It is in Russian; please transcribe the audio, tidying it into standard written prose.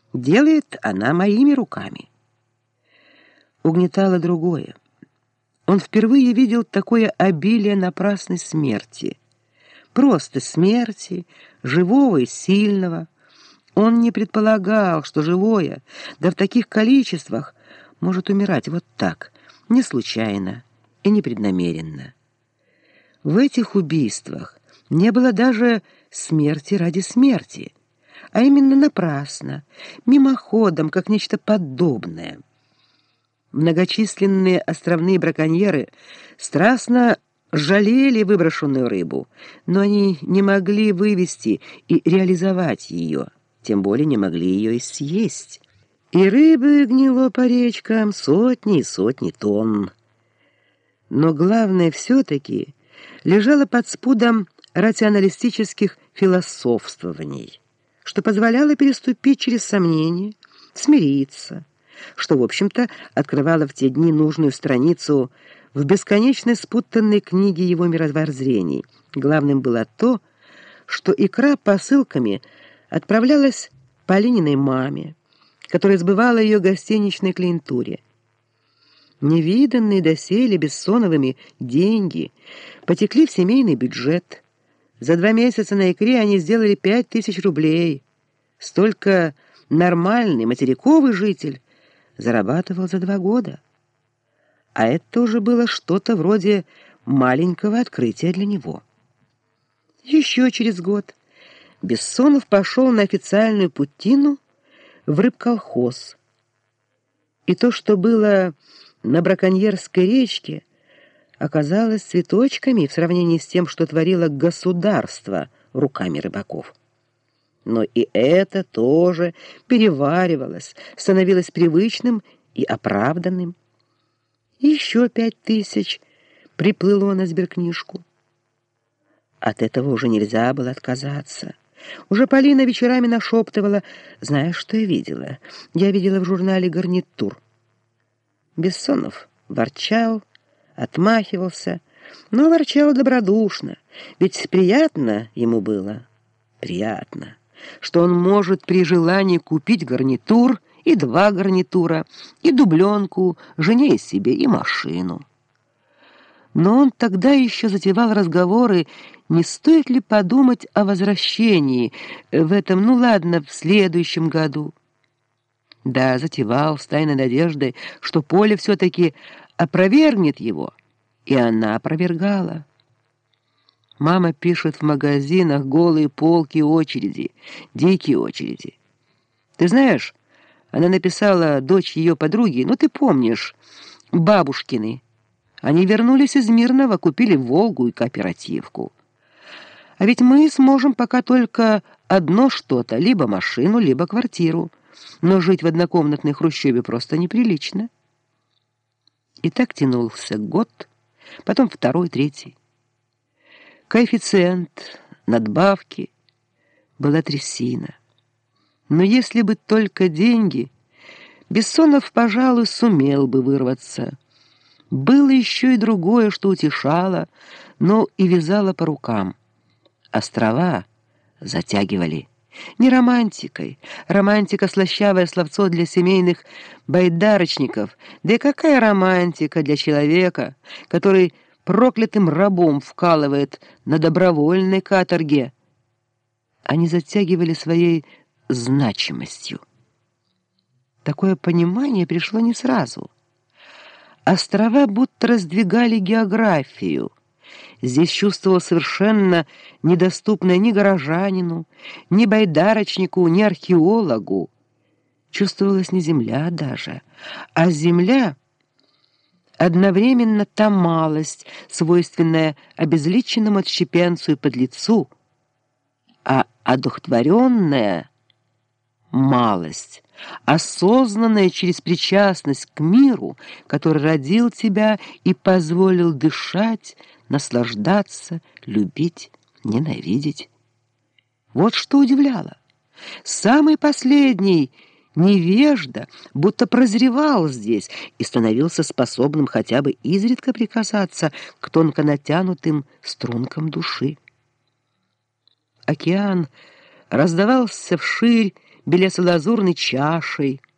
Делает она моими руками. Угнетало другое. Он впервые видел такое обилие напрасной смерти. Просто смерти, живого и сильного. Он не предполагал, что живое, да в таких количествах, может умирать вот так, не случайно и непреднамеренно. В этих убийствах не было даже смерти ради смерти, а именно напрасно, мимоходом, как нечто подобное. Многочисленные островные браконьеры страстно жалели выброшенную рыбу, но они не могли вывести и реализовать ее, тем более не могли ее и съесть. И рыбы гнило по речкам сотни и сотни тонн. Но главное все-таки лежало под спудом рационалистических философствований, что позволяло переступить через сомнения, смириться, что, в общем-то, открывало в те дни нужную страницу в бесконечной спутанной книге его мировоззрений. Главным было то, что икра посылками отправлялась Полининой маме, которая сбывала ее гостиничной клиентуре. Невиданные доселе Бессоновыми деньги потекли в семейный бюджет. За 2 месяца на икре они сделали 5000 рублей. Столько нормальный материковый житель зарабатывал за 2 года. А это уже было что-то вроде маленького открытия для него. Еще через год Бессонов пошел на официальную путину в рыбколхоз. И то, что было на браконьерской речке, оказалось цветочками в сравнении с тем, что творило государство руками рыбаков. Но и это тоже переваривалось, становилось привычным и оправданным. Еще 5000 приплыло на сберкнижку. От этого уже нельзя было отказаться. Уже Полина вечерами нашептывала: «Знаешь, что я видела? Я видела в журнале «Гарнитур». Бессонов ворчал, отмахивался, но ворчал добродушно, ведь приятно ему было, приятно, что он может при желании купить гарнитур, и 2 гарнитура, и дубленку, жене и себе, и машину. Но он тогда еще затевал разговоры, не стоит ли подумать о возвращении в этом, ну ладно, в следующем году. Да, затевал с тайной надеждой, что Поля все-таки опровергнет его, и она опровергала. Мама пишет в магазинах голые полки, очереди, дикие очереди. Ты знаешь, она написала дочь ее подруги, ну ты помнишь, бабушкины. Они вернулись из Мирного, купили «Волгу» и кооперативку. А ведь мы сможем пока только одно что-то, либо машину, либо квартиру. Но жить в однокомнатной хрущеве просто неприлично. И так тянулся год, потом 2-й, 3-й. Коэффициент, надбавки, была трясина. Но если бы только деньги, Бессонов, пожалуй, сумел бы вырваться. Было еще и другое, что утешало, но и вязало по рукам. Острова затягивали. Не романтикой. Романтика — слащавое словцо для семейных байдарочников. Да и какая романтика для человека, который проклятым рабом вкалывает на добровольной каторге? Они затягивали своей значимостью. Такое понимание пришло не сразу. Острова будто раздвигали географию. Здесь чувствовал совершенно недоступное ни горожанину, ни байдарочнику, ни археологу. Чувствовалась не земля даже, а земля — одновременно та малость, свойственная обезличенному отщепенцу и подлецу, а одухотворенная малость, осознанная через причастность к миру, который родил тебя и позволил дышать, наслаждаться, любить, ненавидеть. Вот что удивляло. Самый последний невежда будто прозревал здесь и становился способным хотя бы изредка прикасаться к тонко натянутым стрункам души. Океан раздавался вширь белесо-лазурной чашей,